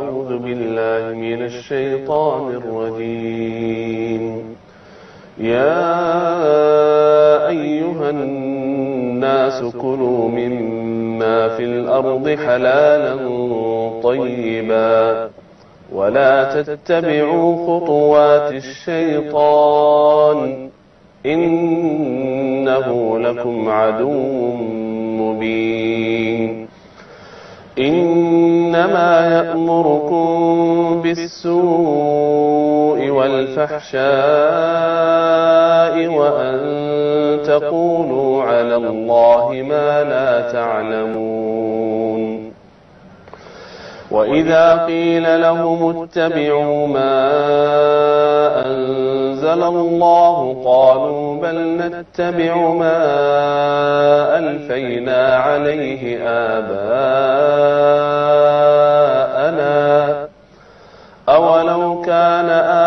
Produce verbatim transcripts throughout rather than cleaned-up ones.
أعوذ بالله من الشيطان الرجيم يا أيها الناس كلوا مما في الأرض حلالا طيبا ولا تتبعوا خطوات الشيطان إنه لكم عدو مبين إنما يأمركم بالسوء والفحشاء وأن تقولوا على الله ما لا تعلمون وإذا قيل لهم اتبعوا ما أنزل الله قالوا بل نتبع ما ألفينا عليه آباءنا أولو كان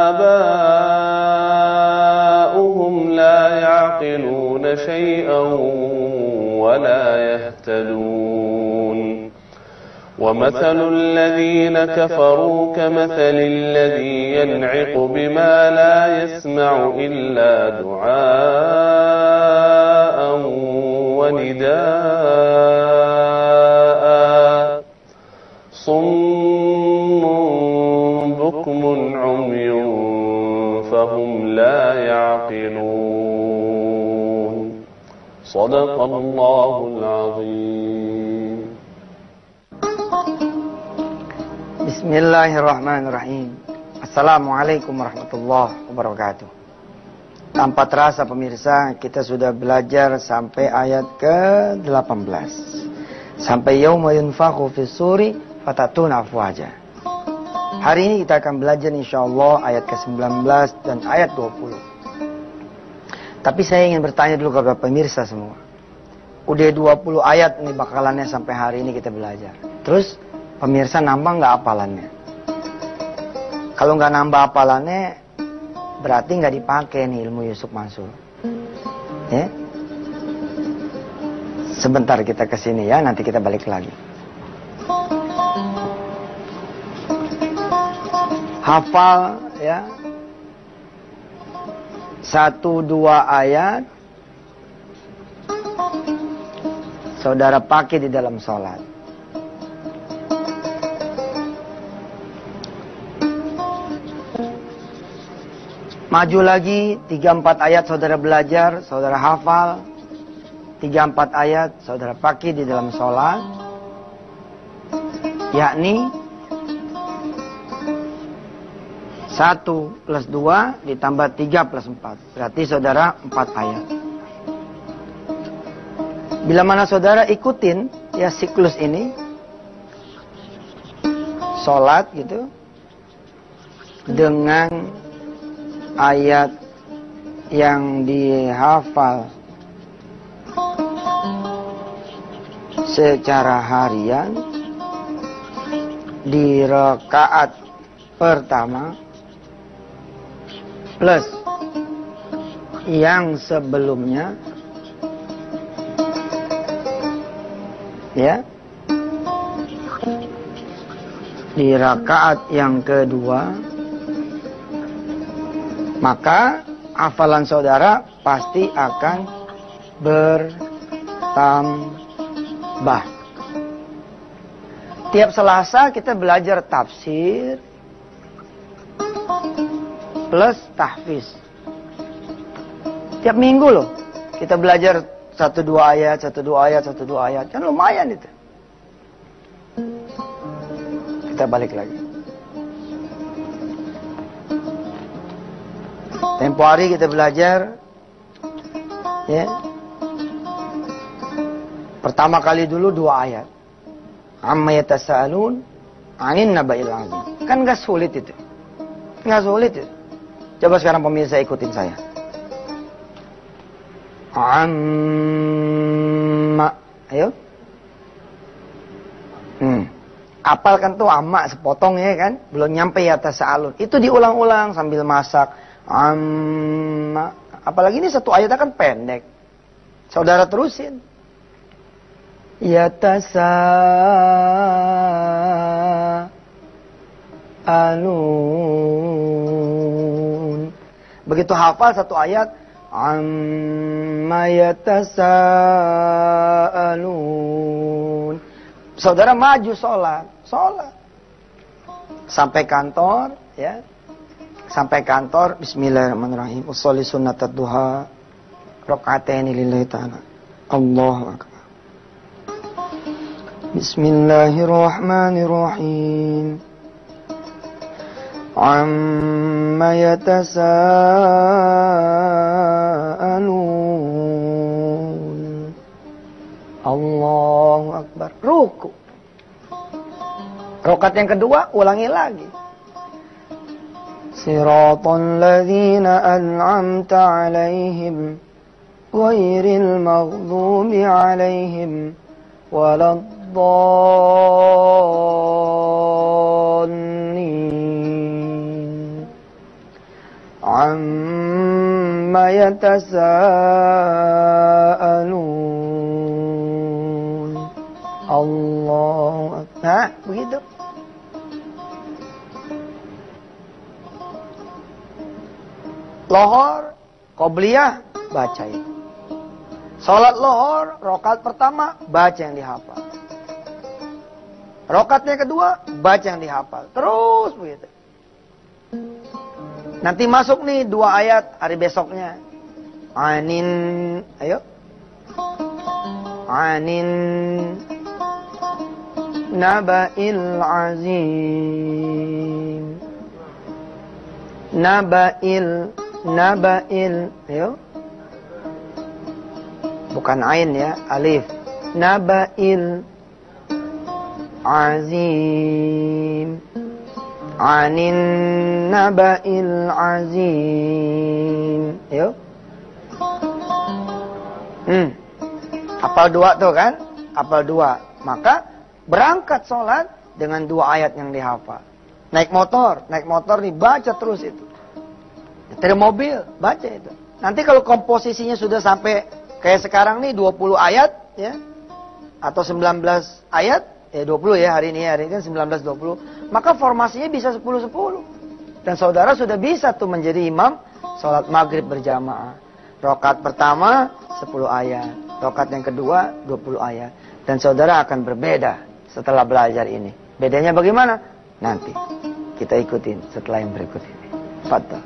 آباؤهم لا يعقلون شيئا ولا يهتدون ومثل الذين كفروا كمثل الذي ينعق بما لا يسمع إلا دعاء ونداء صم بكم عمي فهم لا يعقلون صدق الله العظيم. Bismillahirrahmanirrahim. Assalamualaikum warahmatullahi wabarakatuh. Tanpa terasa pemirsa, kita sudah belajar sampai ayat ke delapan belas. Sampai yauma yunfakhu fis suri fatatuna afwaja. Hari ini kita akan belajar insyaallah ayat ke sembilan belas dan ayat dua puluh. Tapi saya ingin bertanya dulu kepada pemirsa semua. Udah dua puluh ayat nih bakalannya sampai hari ini kita belajar. Terus pemirsa nambah nggak hafalannya? Kalau nggak nambah hafalannya, berarti nggak dipakai nih ilmu Yusuf Mansur. Ya? Sebentar kita kesini ya, nanti kita balik lagi. Hafal ya. Satu dua ayat. Saudara pakai di dalam sholat. Maju lagi, tiga empat ayat saudara belajar, saudara hafal. Tiga empat ayat saudara pakai di dalam sholat. Yakni satu plus dua ditambah tiga plus empat. Berarti saudara empat ayat. Bila mana saudara ikutin ya siklus ini. Sholat gitu. Dengan ayat yang dihafal secara harian di rakaat pertama plus yang sebelumnya ya di rakaat yang kedua, maka hafalan saudara pasti akan bertambah. Tiap Selasa kita belajar tafsir plus tahfiz. Tiap minggu loh kita belajar satu dua ayat, satu dua ayat, satu dua ayat. Kan lumayan itu. Kita balik lagi. Tempo hari kita belajar ya. Pertama kali dulu dua ayat. Amma yatasaalun 'anin naba'il 'azim. Kan enggak sulit itu. Enggak sulit itu. Coba sekarang pemirsa ikutin saya. Amma. Ayo. Hmm. Apalkan tuh amma sepotong ya kan, belum nyampe yatasaalun. Itu diulang-ulang sambil masak. Amma. Apalagi ini satu ayatnya kan pendek. Saudara terusin. Yatasa yatasaalun. Begitu hafal satu ayat, amma yatasaalun. Saudara maju sholat, sholat. Sampai kantor, ya. Sampai kantor, bismillahirrahmanirrahim. Usholli sunnatad duha, raka'ataini lillahi ta'ala. Allahu akbar. Bismillahirrahmanirrahim. Amma yatasaalun. Allahu akbar. Ruku. Rakaat yang kedua, ulangi lagi. Siratal ladzina an'amta 'alaihim ghairil maghdubi 'alaihim waladdallin. Amma yatasaalun. Allah. Nah, begitu. Lohor, qobliyah, baca itu. Salat lohor, rokat pertama, baca yang dihafal. Rokatnya kedua, baca yang dihafal. Terus begitu. Nanti masuk nih dua ayat hari besoknya. Anin, ayo. Anin naba'il azim. Naba'il Naba'il, ayo. Bukan ain ya, alif. Naba'il azim. Anin naba'il azim. Ayo. Hmm. Hafal dua tuh kan? Hafal dua. Maka berangkat sholat dengan dua ayat yang dihafal. Naik motor, naik motor nih baca terus itu. Nyetir mobil, baca itu. Nanti kalau komposisinya sudah sampai kayak sekarang nih dua puluh ayat ya. Atau sembilan belas ayat, ya dua puluh ya hari ini, hari ini kan sembilan belas dua puluh. Maka formasinya bisa sepuluh sepuluh. Dan saudara sudah bisa tuh menjadi imam sholat maghrib berjamaah. Rakaat pertama sepuluh ayat, rakaat yang kedua dua puluh ayat. Dan saudara akan berbeda setelah belajar ini. Bedanya bagaimana? Nanti kita ikutin setelah yang berikut ini. Fadhal.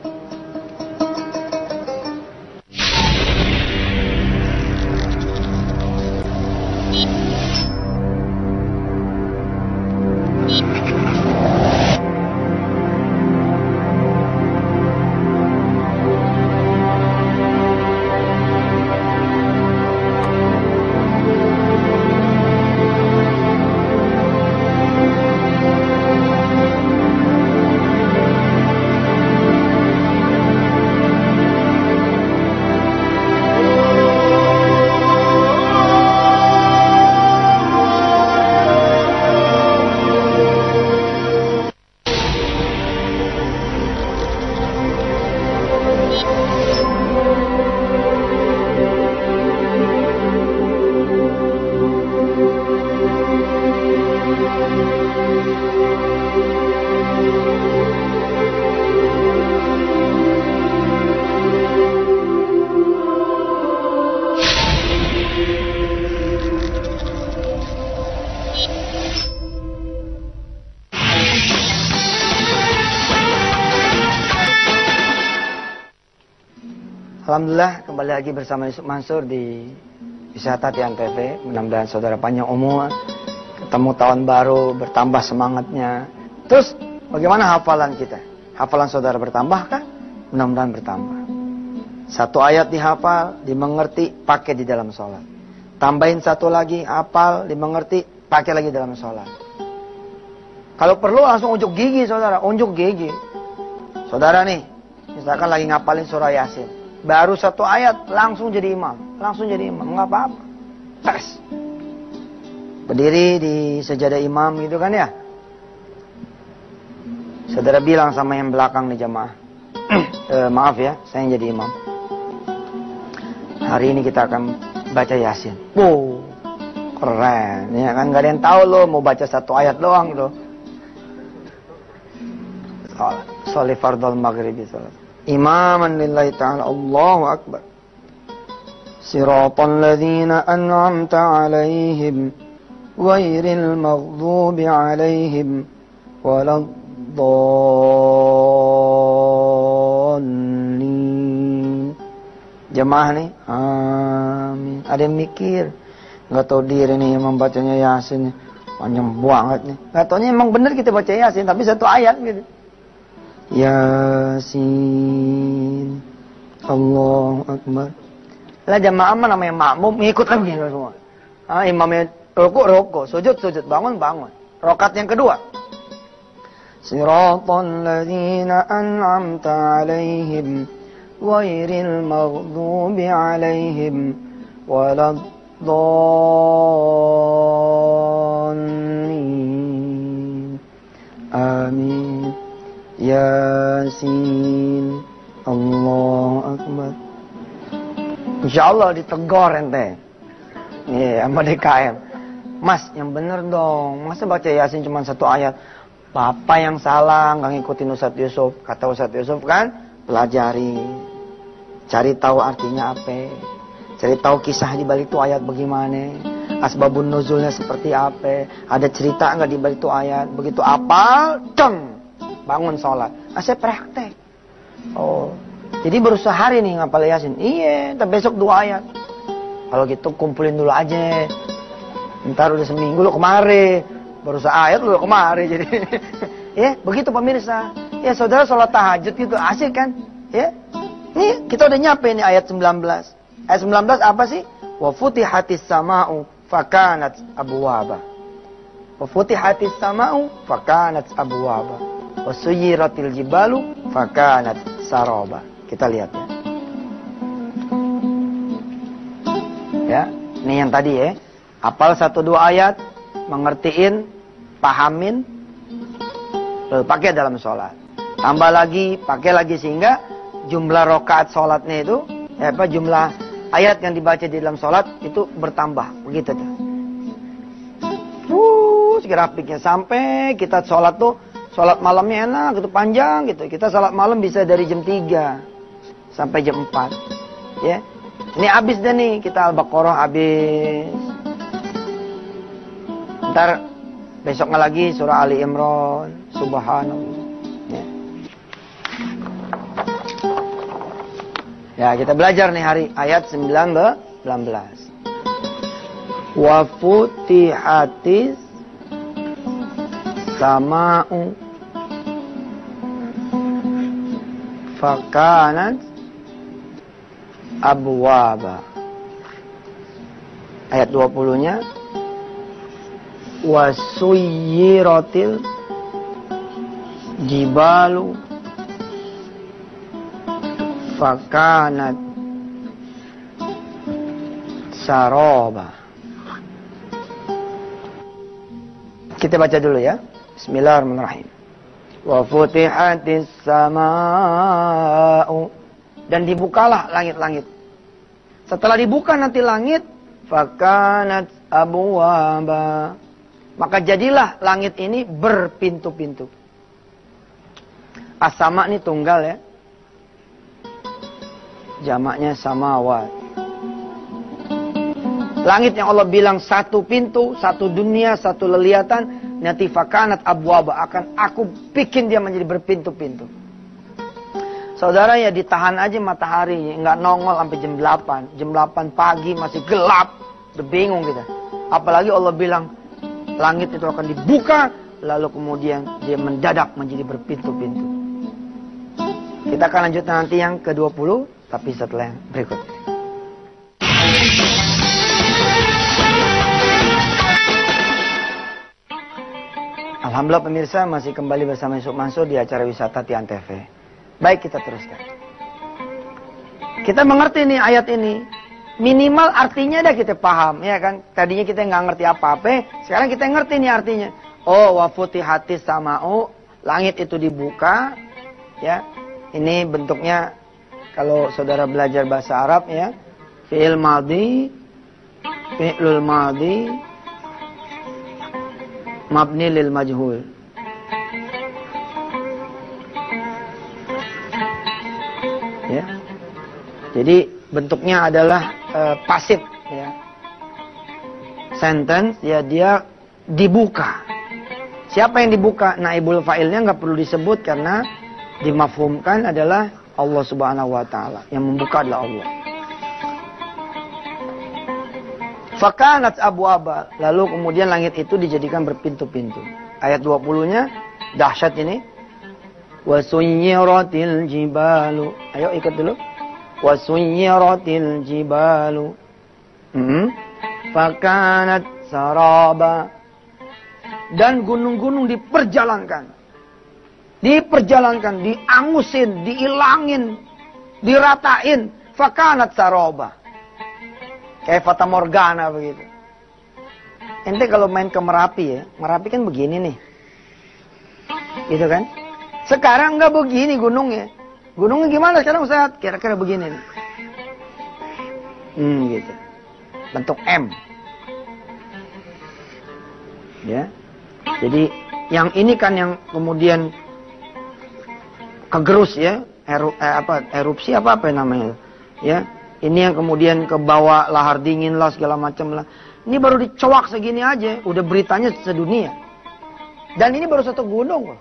Alhamdulillah kembali lagi bersama Yusuf Mansur di Wisata Tian T V. Mudah-mudahan saudara panjang umur, ketemu tahun baru, bertambah semangatnya. Terus bagaimana hafalan kita? Hafalan saudara bertambah kah? Mudah-mudahan bertambah. Satu ayat dihafal, dimengerti, pakai di dalam sholat. Tambahin satu lagi, hafal, dimengerti, pakai lagi dalam sholat. Kalau perlu langsung unjuk gigi saudara, unjuk gigi. Saudara nih, misalkan lagi ngapalin surah Yasin. Baru satu ayat langsung jadi imam, langsung jadi imam, nggak apa-apa. Tes. Berdiri di sejadah imam gitu kan ya. Saudara bilang sama yang belakang nih jamaah, e, maaf ya, saya yang jadi imam. Hari ini kita akan baca Yasin. Wow, keren, ya kan? Gak ada yang tahu loh, mau baca satu ayat doang loh. Salat. Sholli fardal maghribi salat. Imaman lillahi ta'ala. Allahu akbar. Siratal ladzina an'amta 'alaihim ghairil maghdubi 'alaihim waladdallin. Jemaah nih, amin. Ada yang mikir, nggak tahu diri nih membacanya Yasin, panjang banget nih. Nggak taunya emang bener kita baca Yasin, tapi satu ayat gitu. Yasin, Allahu Akbar. Lah jamaah mah namanya makmum, ngikut lagi semua. Ah, imamnya rukuk rukuk, sujud sujud, bangun bangun. Rakaat yang kedua. Siratal ladzina an'amta 'alaihim ghairil maghdubi 'alaihim waladdallin. Amin. Yasin. Allahu Akbar. Insyaallah ditegur ente. Iya, sama D K M. Mas, yang bener dong. Masa baca Yasin cuma satu ayat? Bapak yang salah, nggak ngikutin Ustadz Yusuf. Kata Ustadz Yusuf kan, pelajari. Cari tahu artinya apa. Cari tahu kisah di balik itu ayat bagaimana. Asbabun nuzulnya seperti apa. Ada cerita nggak di balik itu ayat. Begitu apal, ceng. Bangun sholat. Nah, saya praktek. Oh, jadi baru sehari nih ngapal Yasin. Iya, tapi besok dua ayat. Kalau gitu kumpulin dulu aja. Ntar udah seminggu lo kemari. Baru seayat lo kemari jadi. Ya, begitu pemirsa. Ya, saudara sholat tahajud gitu asik kan? Ya. Nih, kita udah nyampe nih ayat sembilan belas. Ayat sembilan belas apa sih? Wa futihatis sama'u fakanat abwaba. Wa futihatis sama'u fakanat abwaba. Wa suyiratil jibalu fakanat saraba. Kita lihat ya. Ya, ini yang tadi ya. Hafal satu dua ayat, mengertiin, pahamin, lalu pakai dalam sholat. Tambah lagi, pakai lagi sehingga jumlah rakaat sholatnya itu, ya apa jumlah ayat yang dibaca di dalam sholat itu bertambah, begitu tuh. Terus grafiknya sampai kita sholat tuh, sholat malamnya enak, gitu panjang gitu. Kita sholat malam bisa dari jam tiga sampai jam empat, ya. Ini habis deh nih, kita Al-Baqarah habis. Ntar besoknya lagi surah Ali Imran, subhanallah. Ya. Ya, kita belajar nih hari ayat sembilan belas. Wa futihatis sama'u fakanat abwaba. Ayat dua puluh-nya wasuyiratil jibalu fakanat saraba. Kita baca dulu ya. Bismillahirrahmanirrahim. Wa futihatis sama'u, dan dibukalah langit-langit. Setelah dibuka nanti langit, fakanat abwaba, maka jadilah langit ini berpintu-pintu. As-sama ini tunggal ya. Jamaknya samawat. Langit yang Allah bilang satu pintu, satu dunia, satu leliatan, nanti fakanat abwaba, akan aku bikin dia menjadi berpintu-pintu. Saudara ya, ditahan aja matahari, nggak nongol sampai jam delapan. Jam delapan pagi masih gelap, udah bingung kita. Apalagi Allah bilang langit itu akan dibuka, lalu kemudian dia mendadak menjadi berpintu-pintu. Kita akan lanjutkan nanti yang ke dua puluh, tapi setelah yang berikut. Alhamdulillah pemirsa, masih kembali bersama Yusuf Mansur di acara Wisata Tian T V. Baik, kita teruskan. Kita mengerti nih ayat ini. Minimal artinya dah kita paham, ya kan? Tadinya kita nggak ngerti apa-apa, sekarang kita ngerti nih artinya. Oh, wa futihatis sama'u, langit itu dibuka, ya. Ini bentuknya kalau saudara belajar bahasa Arab ya, fi'il madhi, fi'lul madhi, mabni lil majhul. Jadi bentuknya adalah uh, pasif, ya. Sentence, ya dia dibuka. Siapa yang dibuka? Naibul fa'ilnya nggak perlu disebut karena dimafhumkan adalah Allah Subhanahu Wa Taala. Yang membuka adalah Allah. Fakanat abwaba, lalu kemudian langit itu dijadikan berpintu-pintu. Ayat dua puluh-nya dahsyat ini. Wasuyyiratil jibalu. Ayo ikut dulu. Wasuyyiratil jibalu. Hmm. Fakanat saraba. Dan gunung-gunung diperjalankan. Diperjalankan, diangusin, diilangin, diratain. Fakanat saraba. Kayak Fata Morgana begitu. Ente kalau main ke Merapi ya, Merapi kan begini nih. Gitu kan? Sekarang nggak begini gunungnya. Gunungnya gimana sekarang Ustaz? Kira-kira begini nih. Hmm gitu. Bentuk M. Ya. Jadi yang ini kan yang kemudian kegerus ya, eru, eh, apa erupsi apa apa namanya, ya. Ini yang kemudian ke bawah lahar dingin lah segala macam lah. Ini baru dicowak segini aja, udah beritanya sedunia. Dan ini baru satu gunung.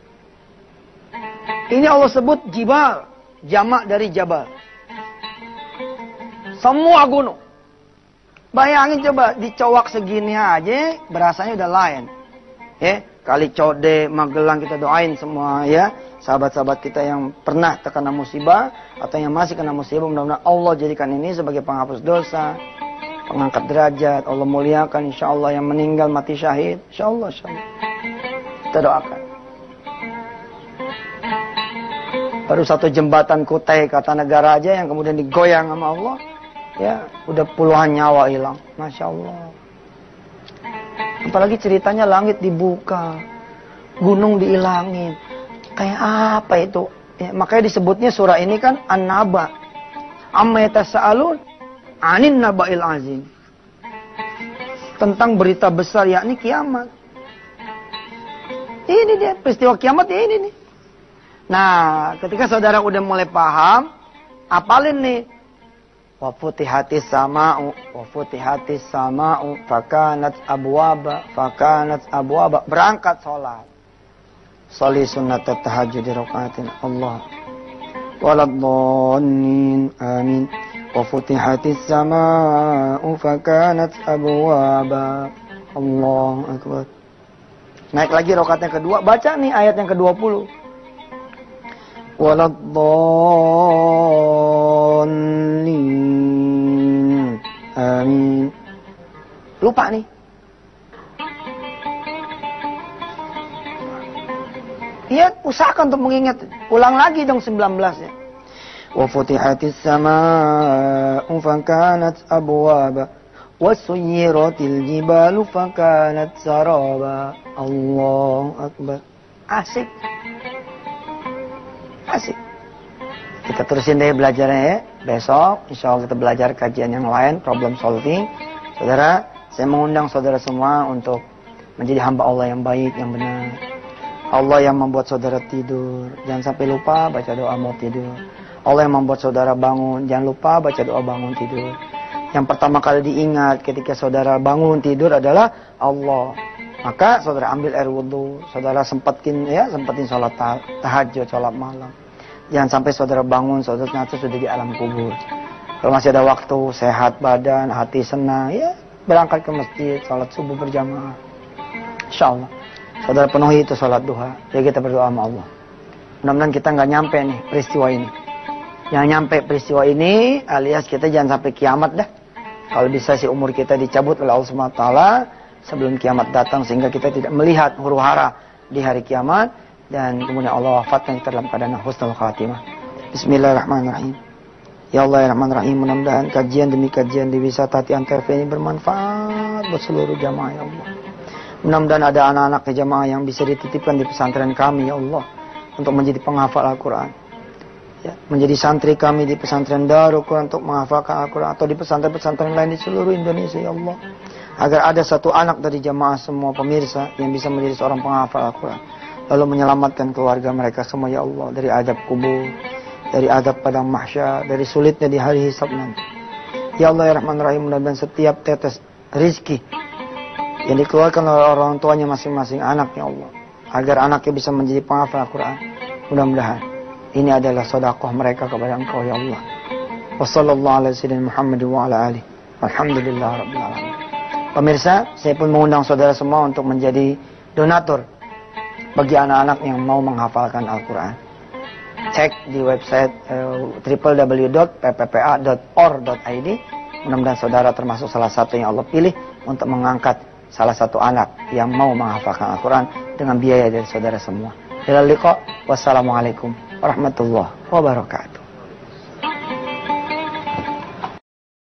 Ini Allah sebut jibal, jamak dari jabal. Semua gunung. Bayangin coba dicowak segini aja, berasanya udah lain. Ya, Kali Code, Magelang kita doain semua ya. Sahabat-sahabat kita yang pernah terkena musibah atau yang masih kena musibah, mudah-mudahan Allah jadikan ini sebagai penghapus dosa, pengangkat derajat, Allah muliakan insyaallah yang meninggal mati syahid, insyaallah insyaallah. Kita doakan. Baru satu jembatan Kutai kata negara aja yang kemudian digoyang sama Allah, ya udah puluhan nyawa hilang, masya Allah. Apalagi ceritanya langit dibuka, gunung diilangin. Kayak apa itu? Ya, makanya disebutnya surah ini kan An-Naba. Amma yatasaalun 'anin naba'il azim. Tentang berita besar yakni kiamat. Ini dia peristiwa kiamat ya ini nih. Nah, ketika saudara udah mulai paham, apalin nih. Wa futihatis sama'u wa futihatis sama'u fakanat abwaba fakanat abwaba, berangkat sholat. Shali sunnat tahajud di rakaatin Allah. Waladhdallin amin. Wa futihatis sama'u fakanat abwaba. Allahu akbar. Naik lagi rakaat yang kedua, baca nih ayat yang ke dua puluh. Waladhdallin amin. Lupa nih. Iya, usahakan untuk mengingat. Ulang lagi dong sembilan belas ya. Wa futihatis samaa'u fakanat abwaba wa suyyiratil jibalu fakanat saraba. Allahu akbar. Asik. Asik. Kita terusin deh belajarnya ya. Besok insya Allah kita belajar kajian yang lain, problem solving. Saudara, saya mengundang saudara semua untuk menjadi hamba Allah yang baik, yang benar. Allah yang membuat saudara tidur, jangan sampai lupa baca doa mau tidur. Allah yang membuat saudara bangun, jangan lupa baca doa bangun tidur. Yang pertama kali diingat ketika saudara bangun tidur adalah Allah. Maka saudara ambil air wudhu, saudara sempetin ya, sempetin sholat tahajud, sholat malam. Jangan sampai saudara bangun, saudara ternyata sudah di alam kubur. Kalau masih ada waktu, sehat badan, hati senang, ya berangkat ke masjid, sholat subuh berjamaah. Insyaallah. Saudara penuhi itu sholat duha. Ya kita berdoa sama Allah. Mudah-mudahan kita nggak nyampe nih peristiwa ini. Yang nyampe peristiwa ini alias kita jangan sampai kiamat dah. Kalau bisa si umur kita dicabut oleh Allah Subhanahu wa taala sebelum kiamat datang sehingga kita tidak melihat huru hara di hari kiamat dan kemudian Allah wafatkan kita dalam keadaan husnul khatimah. Bismillahirrahmanirrahim. Ya Allah ya Rahman Rahim, mudah-mudahan kajian demi kajian di Wisata Tian T V ini bermanfaat buat seluruh jamaah ya Allah. Mudah-mudahan ada anak-anak jamaah yang bisa dititipkan di pesantren kami ya Allah untuk menjadi penghafal Al-Quran. Ya, menjadi santri kami di pesantren Darul Quran untuk menghafalkan Al-Quran atau di pesantren-pesantren lain di seluruh Indonesia ya Allah. Agar ada satu anak dari jamaah semua pemirsa yang bisa menjadi seorang penghafal Al-Quran. Lalu menyelamatkan keluarga mereka semua ya Allah dari azab kubur, dari adab padang mahsyar, dari sulitnya di hari hisab nanti. Ya Allah ya Rahman Rahim, mudah-mudahan setiap tetes rizki yang dikeluarkan oleh orang tuanya masing-masing anak, ya Allah, agar anaknya bisa menjadi penghafal Al-Quran. Mudah-mudahan ini adalah sedekah mereka kepada Engkau, ya Allah. Wassallallahu ala sayyidina Muhammad wa ala alihi. Alhamdulillah rabbil alamin. Pemirsa, saya pun mengundang saudara semua untuk menjadi donatur bagi anak-anak yang mau menghafalkan Al-Quran. Cek di website uh, w w w dot p p p a dot or dot i d. Mudah-mudahan saudara termasuk salah satu yang Allah pilih untuk mengangkat salah satu anak yang mau menghafalkan Al-Quran dengan biaya dari saudara semua. Ilal liqa, wassalamualaikum warahmatullahi wabarakatuh.